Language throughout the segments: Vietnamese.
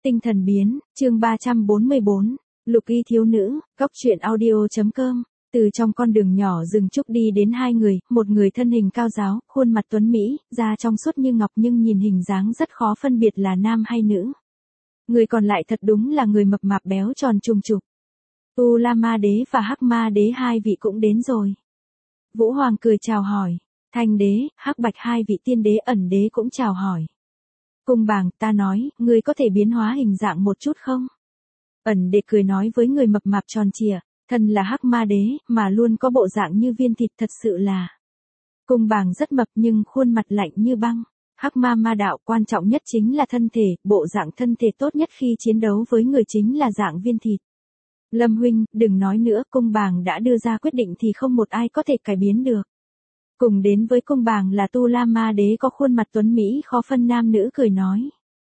Tinh thần biến, chương 344, Lục Y thiếu nữ, góc truyện audio.com. Từ trong con đường nhỏ rừng trúc đi đến hai người, một người thân hình cao ráo, khuôn mặt tuấn mỹ, da trong suốt như ngọc nhưng nhìn hình dáng rất khó phân biệt là nam hay nữ. Người còn lại thật đúng là người mập mạp béo tròn trùng trục. Tu La Ma Đế và Hắc Ma Đế hai vị cũng đến rồi. Vũ Hoàng cười chào hỏi. Thanh Đế, Hắc Bạch hai vị tiên đế ẩn đế cũng chào hỏi. Cung Bàng, ta nói, ngươi có thể biến hóa hình dạng một chút không? Ẩn đế cười nói với người mập mạp tròn trịa, thân là Hắc Ma Đế, mà luôn có bộ dạng như viên thịt thật sự là. Cung Bàng rất mập nhưng khuôn mặt lạnh như băng. Hắc Ma đạo quan trọng nhất chính là thân thể, bộ dạng thân thể tốt nhất khi chiến đấu với người chính là dạng viên thịt. Lâm huynh, đừng nói nữa, Cung Bàng đã đưa ra quyết định thì không một ai có thể cải biến được. Cùng đến với Cung Bàng là Tu La Ma Đế có khuôn mặt tuấn mỹ khó phân nam nữ cười nói.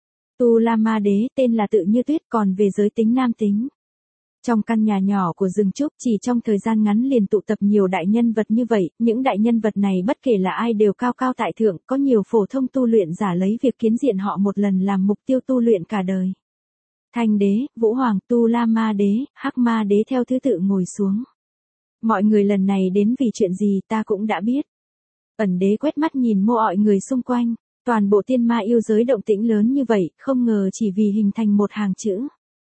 Tu La Ma Đế tên là Tự Như Tuyết, còn về giới tính nam tính. Trong căn nhà nhỏ của rừng trúc chỉ trong thời gian ngắn liền tụ tập nhiều đại nhân vật như vậy, những đại nhân vật này bất kể là ai đều cao cao tại thượng, có nhiều phổ thông tu luyện giả lấy việc kiến diện họ một lần làm mục tiêu tu luyện cả đời. Thanh Đế, Vũ Hoàng, Tu La Ma Đế, Hắc Ma Đế theo thứ tự ngồi xuống. Mọi người lần này đến vì chuyện gì ta cũng đã biết. Ẩn đế quét mắt nhìn mọi người xung quanh, toàn bộ tiên ma yêu giới động tĩnh lớn như vậy, không ngờ chỉ vì hình thành một hàng chữ.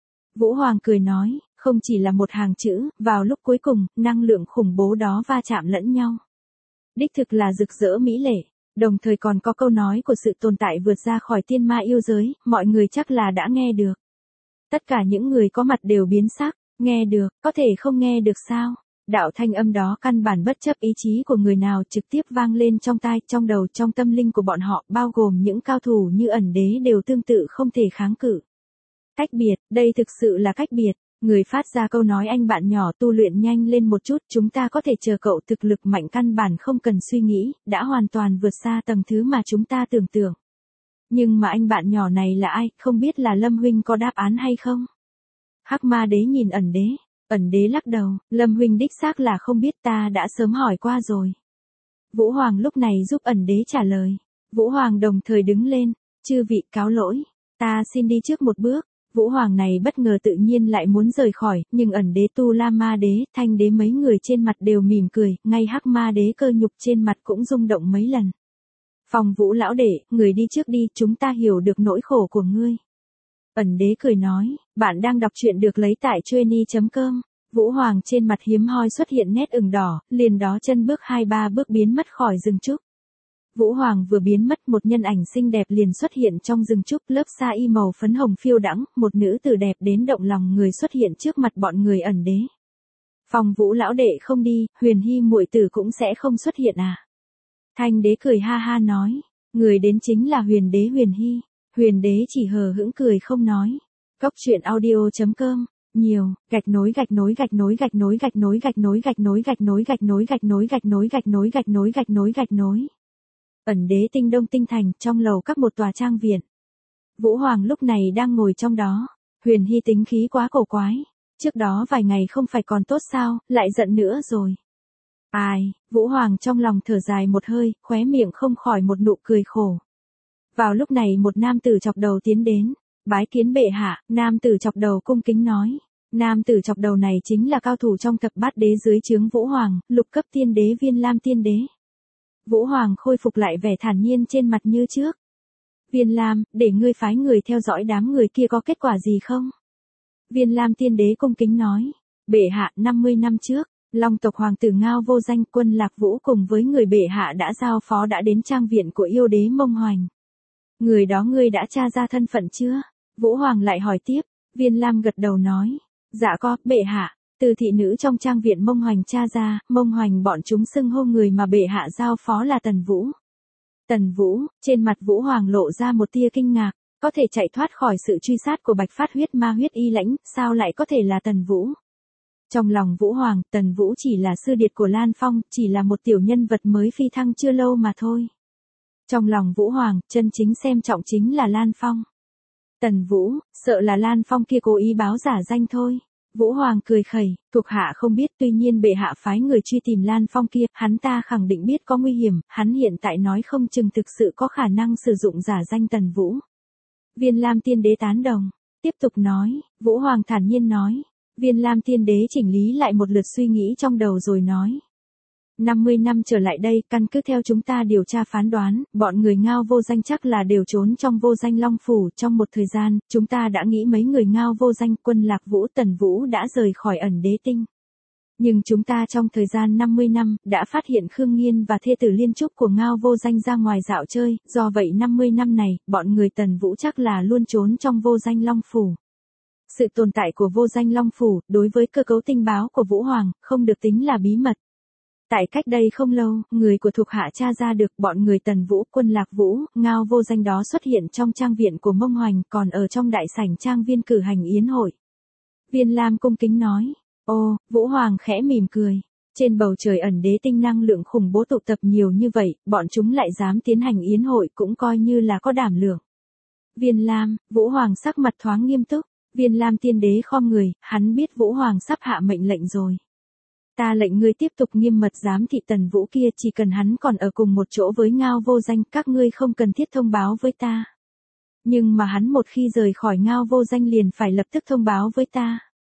Vũ Hoàng cười nói, không chỉ là một hàng chữ, vào lúc cuối cùng, năng lượng khủng bố đó va chạm lẫn nhau. Đích thực là rực rỡ mỹ lệ, đồng thời còn có câu nói của sự tồn tại vượt ra khỏi tiên ma yêu giới, mọi người chắc là đã nghe được. Tất cả những người có mặt đều biến sắc, nghe được, có thể không nghe được sao? Đạo thanh âm đó căn bản bất chấp ý chí của người nào trực tiếp vang lên trong tai, trong đầu, trong tâm linh của bọn họ, bao gồm những cao thủ như Ẩn Đế đều tương tự không thể kháng cự. Cách biệt, đây thực sự là cách biệt. Người phát ra câu nói anh bạn nhỏ tu luyện nhanh lên một chút, chúng ta có thể chờ cậu thực lực mạnh căn bản không cần suy nghĩ, đã hoàn toàn vượt xa tầng thứ mà chúng ta tưởng tượng. Nhưng mà anh bạn nhỏ này là ai, không biết là Lâm huynh có đáp án hay không? Hắc Ma Đế nhìn Ẩn Đế. Ẩn Đế lắc đầu, Lâm huynh đích xác là không biết, ta đã sớm hỏi qua rồi. Vũ Hoàng lúc này giúp Ẩn Đế trả lời. Vũ Hoàng đồng thời đứng lên, chư vị cáo lỗi, ta xin đi trước một bước. Vũ Hoàng này bất ngờ tự nhiên lại muốn rời khỏi, nhưng Ẩn Đế, Tu La Ma Đế, Thanh Đế mấy người trên mặt đều mỉm cười, ngay Hắc Ma Đế cơ nhục trên mặt cũng rung động mấy lần. Phòng Vũ lão đệ, người đi trước đi, chúng ta hiểu được nỗi khổ của ngươi. Ẩn Đế cười nói, bạn đang đọc truyện được lấy tại Trueni.com. Vũ Hoàng trên mặt hiếm hoi xuất hiện nét ửng đỏ, liền đó chân bước 2-3 bước biến mất khỏi rừng trúc. Vũ Hoàng vừa biến mất, một nhân ảnh xinh đẹp liền xuất hiện trong rừng trúc, lớp sa y màu phấn hồng phiêu đãng, một nữ tử đẹp đến động lòng người xuất hiện trước mặt bọn người Ẩn Đế. Phòng Vũ lão đệ không đi, Huyền Hy muội tử cũng sẽ không xuất hiện à? Thanh Đế cười ha ha nói, người đến chính là Huyền Đế Huyền Hy. Huyền Đế chỉ hờ hững cười không nói. Góc truyện audio.com. Nhiều, gạch nối gạch nối gạch nối gạch nối gạch nối gạch nối gạch nối gạch nối gạch nối gạch nối gạch nối gạch nối gạch nối gạch nối gạch nối. Ẩn Đế Tinh Đông Tinh Thành, trong lầu các một tòa trang viện. Vũ Hoàng lúc này đang ngồi trong đó. Huyền Hy tính khí quá cổ quái. Trước đó vài ngày không phải còn tốt sao, lại giận nữa rồi. Ai, Vũ Hoàng trong lòng thở dài một hơi, khóe miệng không khỏi một nụ cười khổ. Vào lúc này một nam tử chọc đầu tiến đến. Bái kiến bệ hạ, nam tử chọc đầu cung kính nói. Nam tử chọc đầu này chính là cao thủ trong thập bát đế dưới trướng Vũ Hoàng, lục cấp tiên đế Viên Lam tiên đế. Vũ Hoàng khôi phục lại vẻ thản nhiên trên mặt như trước. Viên Lam, để ngươi phái người theo dõi đám người kia có kết quả gì không? Viên Lam tiên đế cung kính nói. Bệ hạ, 50 năm trước, Long tộc hoàng tử Ngao Vô Danh quân Lạc Vũ cùng với người bệ hạ đã giao phó đã đến trang viện của yêu đế Mông Hoành. Người đó ngươi đã tra ra thân phận chưa? Vũ Hoàng lại hỏi tiếp. Viên Lam gật đầu nói. Dạ có, bệ hạ. Từ thị nữ trong trang viện Mông Hoành tra ra, Mông Hoành bọn chúng xưng hô người mà bệ hạ giao phó là Tần Vũ. Tần Vũ, trên mặt Vũ Hoàng lộ ra một tia kinh ngạc, có thể chạy thoát khỏi sự truy sát của Bạch Phát huyết ma huyết y lãnh, sao lại có thể là Tần Vũ? Trong lòng Vũ Hoàng, Tần Vũ chỉ là sư điệt của Lan Phong, chỉ là một tiểu nhân vật mới phi thăng chưa lâu mà thôi. Trong lòng Vũ Hoàng, chân chính xem trọng chính là Lan Phong. Tần Vũ, sợ là Lan Phong kia cố ý báo giả danh thôi. Vũ Hoàng cười khẩy, thuộc hạ không biết, tuy nhiên bệ hạ phái người truy tìm Lan Phong kia, hắn ta khẳng định biết có nguy hiểm, hắn hiện tại nói không chừng thực sự có khả năng sử dụng giả danh Tần Vũ. Viên Lam tiên đế tán đồng. tiếp tục nói, Vũ Hoàng thản nhiên nói. Viên Lam Tiên Đế chỉnh lý lại một lượt suy nghĩ trong đầu rồi nói. 50 năm trở lại đây, căn cứ theo chúng ta điều tra phán đoán, bọn người Ngao vô danh chắc là đều trốn trong vô danh Long Phủ. Trong một thời gian, chúng ta đã nghĩ mấy người Ngao vô danh, Quân Lạc Vũ, Tần Vũ đã rời khỏi ẩn đế tinh. Nhưng chúng ta trong thời gian 50 năm, đã phát hiện Khương Nghiên và thê tử Liên Trúc của Ngao vô danh ra ngoài dạo chơi, do vậy 50 năm này, bọn người Tần Vũ chắc là luôn trốn trong vô danh Long Phủ. Sự tồn tại của vô danh Long Phủ, đối với cơ cấu tình báo của Vũ Hoàng, không được tính là bí mật. Tại cách đây không lâu, người của thuộc hạ tra ra được bọn người Tần Vũ, Quân Lạc Vũ, Ngao vô danh đó xuất hiện trong trang viện của Mông Hoành, còn ở trong đại sảnh trang viên cử hành yến hội. Viên Lam cung kính nói. Ô, Vũ Hoàng khẽ mỉm cười. Trên bầu trời ẩn đế tinh năng lượng khủng bố tụ tập nhiều như vậy, bọn chúng lại dám tiến hành yến hội cũng coi như là có đảm lượng. Viên Lam, Vũ Hoàng sắc mặt thoáng nghiêm túc. Viên Lam Tiên Đế khom người, hắn biết Vũ Hoàng sắp hạ mệnh lệnh rồi. Ta lệnh ngươi tiếp tục nghiêm mật giám thị Tần Vũ kia, chỉ cần hắn còn ở cùng một chỗ với Ngao vô danh, các ngươi không cần thiết thông báo với ta. Nhưng mà hắn một khi rời khỏi Ngao vô danh liền phải lập tức thông báo với ta.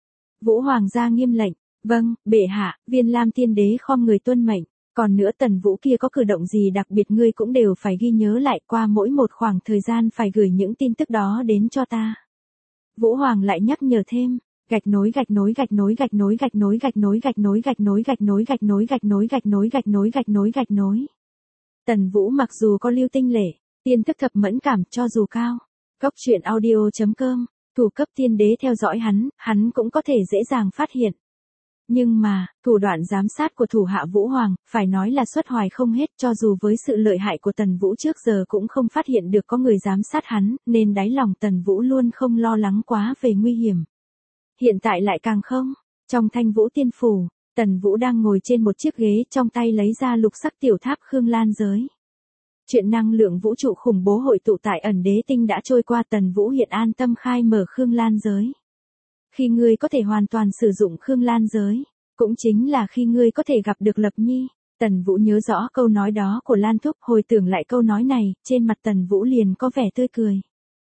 Vũ Hoàng ra nghiêm lệnh. Vâng, bệ hạ. Viên Lam Tiên Đế khom người tuân mệnh. Còn nữa Tần Vũ kia có cử động gì đặc biệt ngươi cũng đều phải ghi nhớ lại, qua mỗi một khoảng thời gian phải gửi những tin tức đó đến cho ta. Vũ Hoàng lại nhắc nhở thêm. Gạch nối gạch nối gạch nối gạch nối gạch nối gạch nối gạch nối gạch nối gạch nối gạch nối gạch nối gạch nối gạch nối gạch nối gạch nối. Tần Vũ mặc dù có lưu tinh lệ, tiên thức thập mẫn cảm cho dù cao. Cốc truyện audio.com, thủ cấp tiên đế theo dõi hắn cũng có thể dễ dàng phát hiện. Nhưng mà, thủ đoạn giám sát của thủ hạ Vũ Hoàng, phải nói là xuất hoài không hết, cho dù với sự lợi hại của Tần Vũ trước giờ cũng không phát hiện được có người giám sát hắn, nên đáy lòng Tần Vũ luôn không lo lắng quá về nguy hiểm. Hiện tại lại càng không. Trong Thanh Vũ Tiên Phủ, Tần Vũ đang ngồi trên một chiếc ghế, trong tay lấy ra lục sắc tiểu tháp Khương Lan giới. Chuyện năng lượng vũ trụ khủng bố hội tụ tại ẩn đế tinh đã trôi qua, Tần Vũ hiện an tâm khai mở Khương Lan giới. Khi ngươi có thể hoàn toàn sử dụng Khương Lan giới, cũng chính là khi ngươi có thể gặp được Lập Nhi. Tần Vũ nhớ rõ câu nói đó của Lan Thúc, hồi tưởng lại câu nói này, trên mặt Tần Vũ liền có vẻ tươi cười.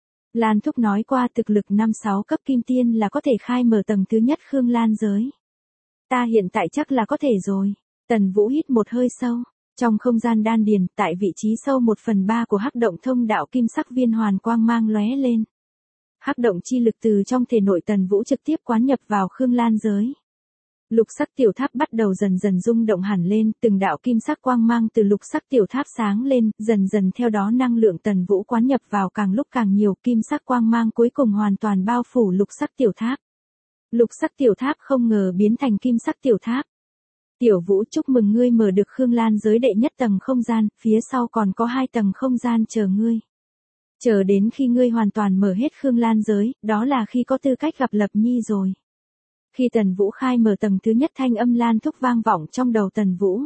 Lan Thúc nói qua thực lực 5-6 cấp kim tiên là có thể khai mở tầng thứ nhất Khương Lan giới. Ta hiện tại chắc là có thể rồi. Tần Vũ hít một hơi sâu. Trong không gian đan điền, tại vị trí sâu 1/3 của hắc động thông đạo kim sắc viên hoàn quang mang lóe lên. Hắc động chi lực từ trong thể nội Tần Vũ trực tiếp quán nhập vào Khương Lan giới. Lục sắc tiểu tháp bắt đầu dần dần rung động hẳn lên, từng đạo kim sắc quang mang từ lục sắc tiểu tháp sáng lên, dần dần theo đó năng lượng Tần Vũ quán nhập vào càng lúc càng nhiều, kim sắc quang mang cuối cùng hoàn toàn bao phủ lục sắc tiểu tháp. Lục sắc tiểu tháp không ngờ biến thành kim sắc tiểu tháp. Tiểu Vũ, chúc mừng ngươi mở được Khương Lan giới đệ nhất tầng không gian, phía sau còn có 2 tầng không gian chờ ngươi. Chờ đến khi ngươi hoàn toàn mở hết Khương Lan giới, đó là khi có tư cách gặp Lập Nhi rồi. Khi Tần Vũ khai mở tầng thứ nhất, thanh âm Lan Thúc vang vọng trong đầu Tần Vũ.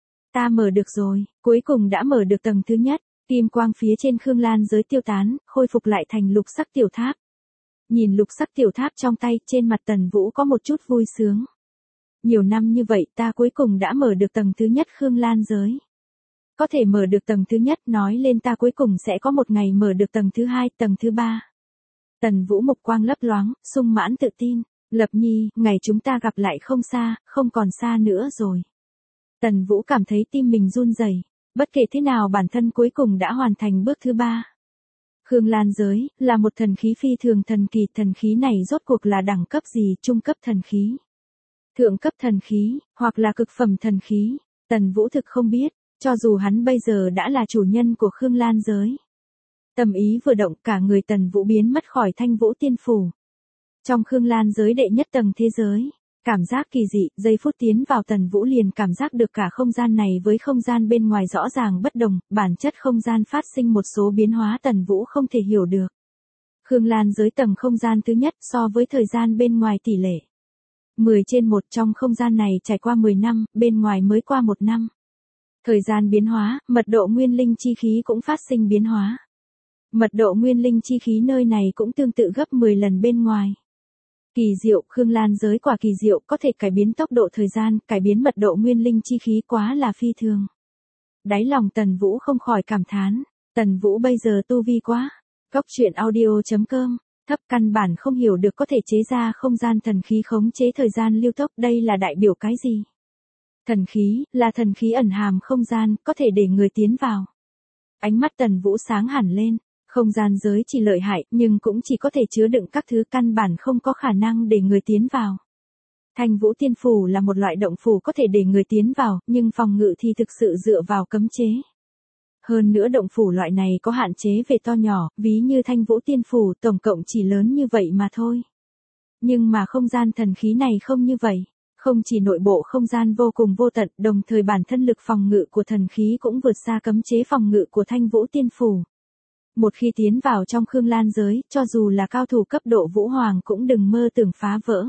Ta mở được rồi, cuối cùng đã mở được tầng thứ nhất, kim quang phía trên Khương Lan giới tiêu tán, khôi phục lại thành lục sắc tiểu tháp. Nhìn lục sắc tiểu tháp trong tay, trên mặt Tần Vũ có một chút vui sướng. Nhiều năm như vậy ta cuối cùng đã mở được tầng thứ nhất Khương Lan giới. Có thể mở được tầng thứ nhất, nói lên ta cuối cùng sẽ có một ngày mở được tầng thứ 2, tầng thứ 3. Tần Vũ mục quang lấp loáng, sung mãn tự tin. Lập Nhi, ngày chúng ta gặp lại không xa, không còn xa nữa rồi. Tần Vũ cảm thấy tim mình run rẩy. Bất kể thế nào bản thân cuối cùng đã hoàn thành bước thứ 3. Khương Lan giới, là một thần khí phi thường thần kỳ, thần khí này rốt cuộc là đẳng cấp gì, trung cấp thần khí, thượng cấp thần khí, hoặc là cực phẩm thần khí. Tần Vũ thực không biết, cho dù hắn bây giờ đã là chủ nhân của Khương Lan giới. Tâm ý vừa động, cả người Tần Vũ biến mất khỏi Thanh Vũ Tiên Phủ. Trong Khương Lan giới đệ nhất tầng thế giới, cảm giác kỳ dị, giây phút tiến vào Tần Vũ liền cảm giác được cả không gian này với không gian bên ngoài rõ ràng bất đồng, bản chất không gian phát sinh một số biến hóa Tần Vũ không thể hiểu được. Khương Lan giới tầng không gian thứ nhất so với thời gian bên ngoài tỷ lệ 10/1, trong không gian này trải qua 10 năm, bên ngoài mới qua 1 năm. Thời gian biến hóa, mật độ nguyên linh chi khí cũng phát sinh biến hóa. Mật độ nguyên linh chi khí nơi này cũng tương tự gấp 10 lần bên ngoài. Kỳ diệu, Khương Lan giới quả kỳ diệu, có thể cải biến tốc độ thời gian, cải biến mật độ nguyên linh chi khí, quá là phi thường. Đáy lòng Tần Vũ không khỏi cảm thán, Tần Vũ bây giờ tu vi quá. Cốc truyện audio.com thấp căn bản không hiểu được có thể chế ra không gian thần khí khống chế thời gian lưu tốc, đây là đại biểu cái gì? Thần khí, là thần khí ẩn hàm không gian, có thể để người tiến vào. Ánh mắt Tần Vũ sáng hẳn lên, không gian giới chỉ lợi hại, nhưng cũng chỉ có thể chứa đựng các thứ căn bản không có khả năng để người tiến vào. Thanh Vũ Tiên Phủ là một loại động phủ có thể để người tiến vào, nhưng phòng ngự thì thực sự dựa vào cấm chế. Hơn nữa động phủ loại này có hạn chế về to nhỏ, ví như Thanh Vũ Tiên Phủ tổng cộng chỉ lớn như vậy mà thôi. Nhưng mà không gian thần khí này không như vậy. Không chỉ nội bộ không gian vô cùng vô tận, đồng thời bản thân lực phòng ngự của thần khí cũng vượt xa cấm chế phòng ngự của Thanh Vũ Tiên Phủ. Một khi tiến vào trong Khương Lan giới, cho dù là cao thủ cấp độ Vũ Hoàng cũng đừng mơ tưởng phá vỡ.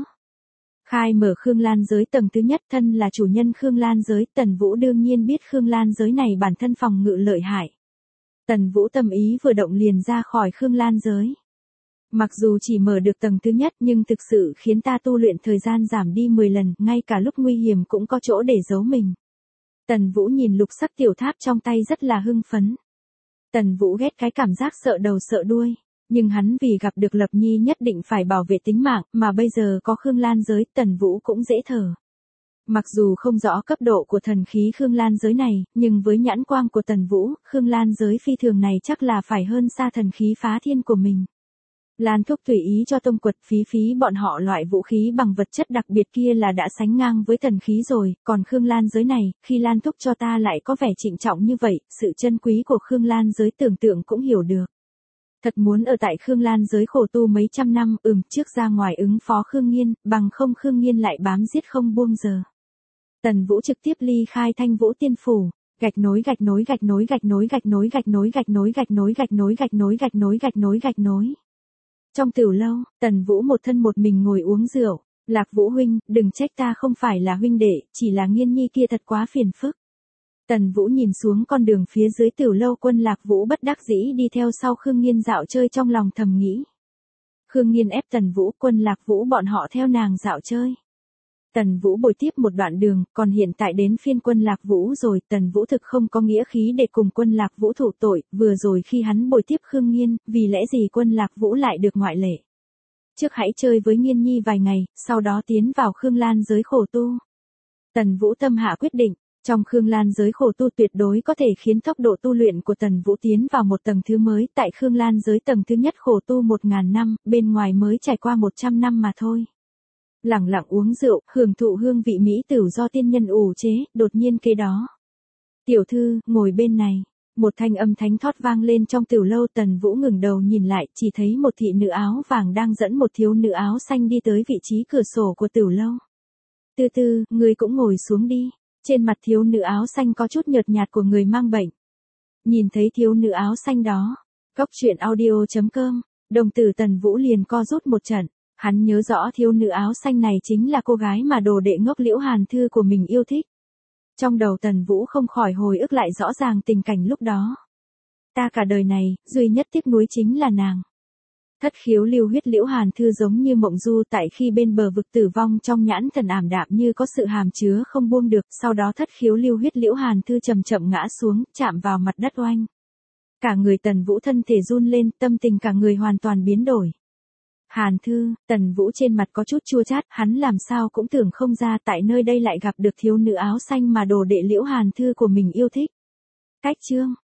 Khai mở Khương Lan giới tầng thứ nhất, thân là chủ nhân Khương Lan giới, Tần Vũ đương nhiên biết Khương Lan giới này bản thân phòng ngự lợi hại. Tần Vũ tâm ý vừa động liền ra khỏi Khương Lan giới. Mặc dù chỉ mở được tầng thứ nhất nhưng thực sự khiến ta tu luyện thời gian giảm đi 10 lần, ngay cả lúc nguy hiểm cũng có chỗ để giấu mình. Tần Vũ nhìn lục sắc tiểu tháp trong tay rất là hưng phấn. Tần Vũ ghét cái cảm giác sợ đầu sợ đuôi, nhưng hắn vì gặp được Lập Nhi nhất định phải bảo vệ tính mạng, mà bây giờ có Khương Lan giới, Tần Vũ cũng dễ thở. Mặc dù không rõ cấp độ của thần khí Khương Lan giới này, nhưng với nhãn quang của Tần Vũ, Khương Lan giới phi thường này chắc là phải hơn xa thần khí phá thiên của mình. Lan Thúc tùy ý cho Tông Quật Phí Phí bọn họ loại vũ khí bằng vật chất đặc biệt kia là đã sánh ngang với thần khí rồi, còn Khương Lan giới này, khi Lan Thúc cho ta lại có vẻ trịnh trọng như vậy, sự chân quý của Khương Lan giới tưởng tượng cũng hiểu được. Thật muốn ở tại Khương Lan giới khổ tu mấy trăm năm, trước ra ngoài ứng phó Khương Nghiên, bằng không Khương Nghiên lại bám giết không buông giờ. Tần Vũ trực tiếp ly khai Thanh Vũ Tiên Phủ. Gạch nối gạch nối gạch nối gạch nối gạch nối gạch nối gạch nối gạch nối gạch nối gạch nối gạch nối gạch nối gạch nối. Trong tửu lâu, Tần Vũ một thân một mình ngồi uống rượu. Lạc Vũ huynh, đừng trách ta không phải là huynh đệ, chỉ là Nghiên Nhi kia thật quá phiền phức. Tần Vũ nhìn xuống con đường phía dưới tửu lâu, Quân Lạc Vũ bất đắc dĩ đi theo sau Khương Nghiên dạo chơi, trong lòng thầm nghĩ. Khương Nghiên ép Tần Vũ, Quân Lạc Vũ bọn họ theo nàng dạo chơi. Tần Vũ bồi tiếp một đoạn đường, còn hiện tại đến phiên Quân Lạc Vũ rồi, Tần Vũ thực không có nghĩa khí để cùng Quân Lạc Vũ thủ tội, vừa rồi khi hắn bồi tiếp Khương Nghiên, vì lẽ gì Quân Lạc Vũ lại được ngoại lệ. Trước hãy chơi với Nghiên Nhi vài ngày, sau đó tiến vào Khương Lan giới khổ tu. Tần Vũ tâm hạ quyết định, trong Khương Lan giới khổ tu tuyệt đối có thể khiến tốc độ tu luyện của Tần Vũ tiến vào một tầng thứ mới, tại Khương Lan giới tầng thứ nhất khổ tu 1000 năm, bên ngoài mới trải qua 100 năm mà thôi. Lẳng lặng uống rượu, hưởng thụ hương vị mỹ tửu do tiên nhân ủ chế, đột nhiên kế đó. Tiểu thư, ngồi bên này. Một thanh âm thánh thót vang lên trong tửu lâu, Tần Vũ ngừng đầu nhìn lại, chỉ thấy một thị nữ áo vàng đang dẫn một thiếu nữ áo xanh đi tới vị trí cửa sổ của tửu lâu. Từ từ, ngươi cũng ngồi xuống đi. Trên mặt thiếu nữ áo xanh có chút nhợt nhạt của người mang bệnh. Nhìn thấy thiếu nữ áo xanh đó, Cốc Truyện Audio.com, đồng tử Tần Vũ liền co rút một trận. Hắn nhớ rõ thiếu nữ áo xanh này chính là cô gái mà đồ đệ ngốc Liễu Hàn Thư của mình yêu thích. Trong đầu Tần Vũ không khỏi hồi ức lại rõ ràng tình cảnh lúc đó. Ta cả đời này, duy nhất tiếc nuối chính là nàng. Thất khiếu lưu huyết Liễu Hàn Thư giống như mộng du, tại khi bên bờ vực tử vong trong nhãn thần ảm đạm như có sự hàm chứa không buông được, sau đó thất khiếu lưu huyết Liễu Hàn Thư chậm chậm ngã xuống, chạm vào mặt đất oanh. Cả người Tần Vũ thân thể run lên, tâm tình cả người hoàn toàn biến đổi. Hàn Thư, Tần Vũ trên mặt có chút chua chát, hắn làm sao cũng tưởng không ra tại nơi đây lại gặp được thiếu nữ áo xanh mà đồ đệ Liễu Hàn Thư của mình yêu thích. Cách chương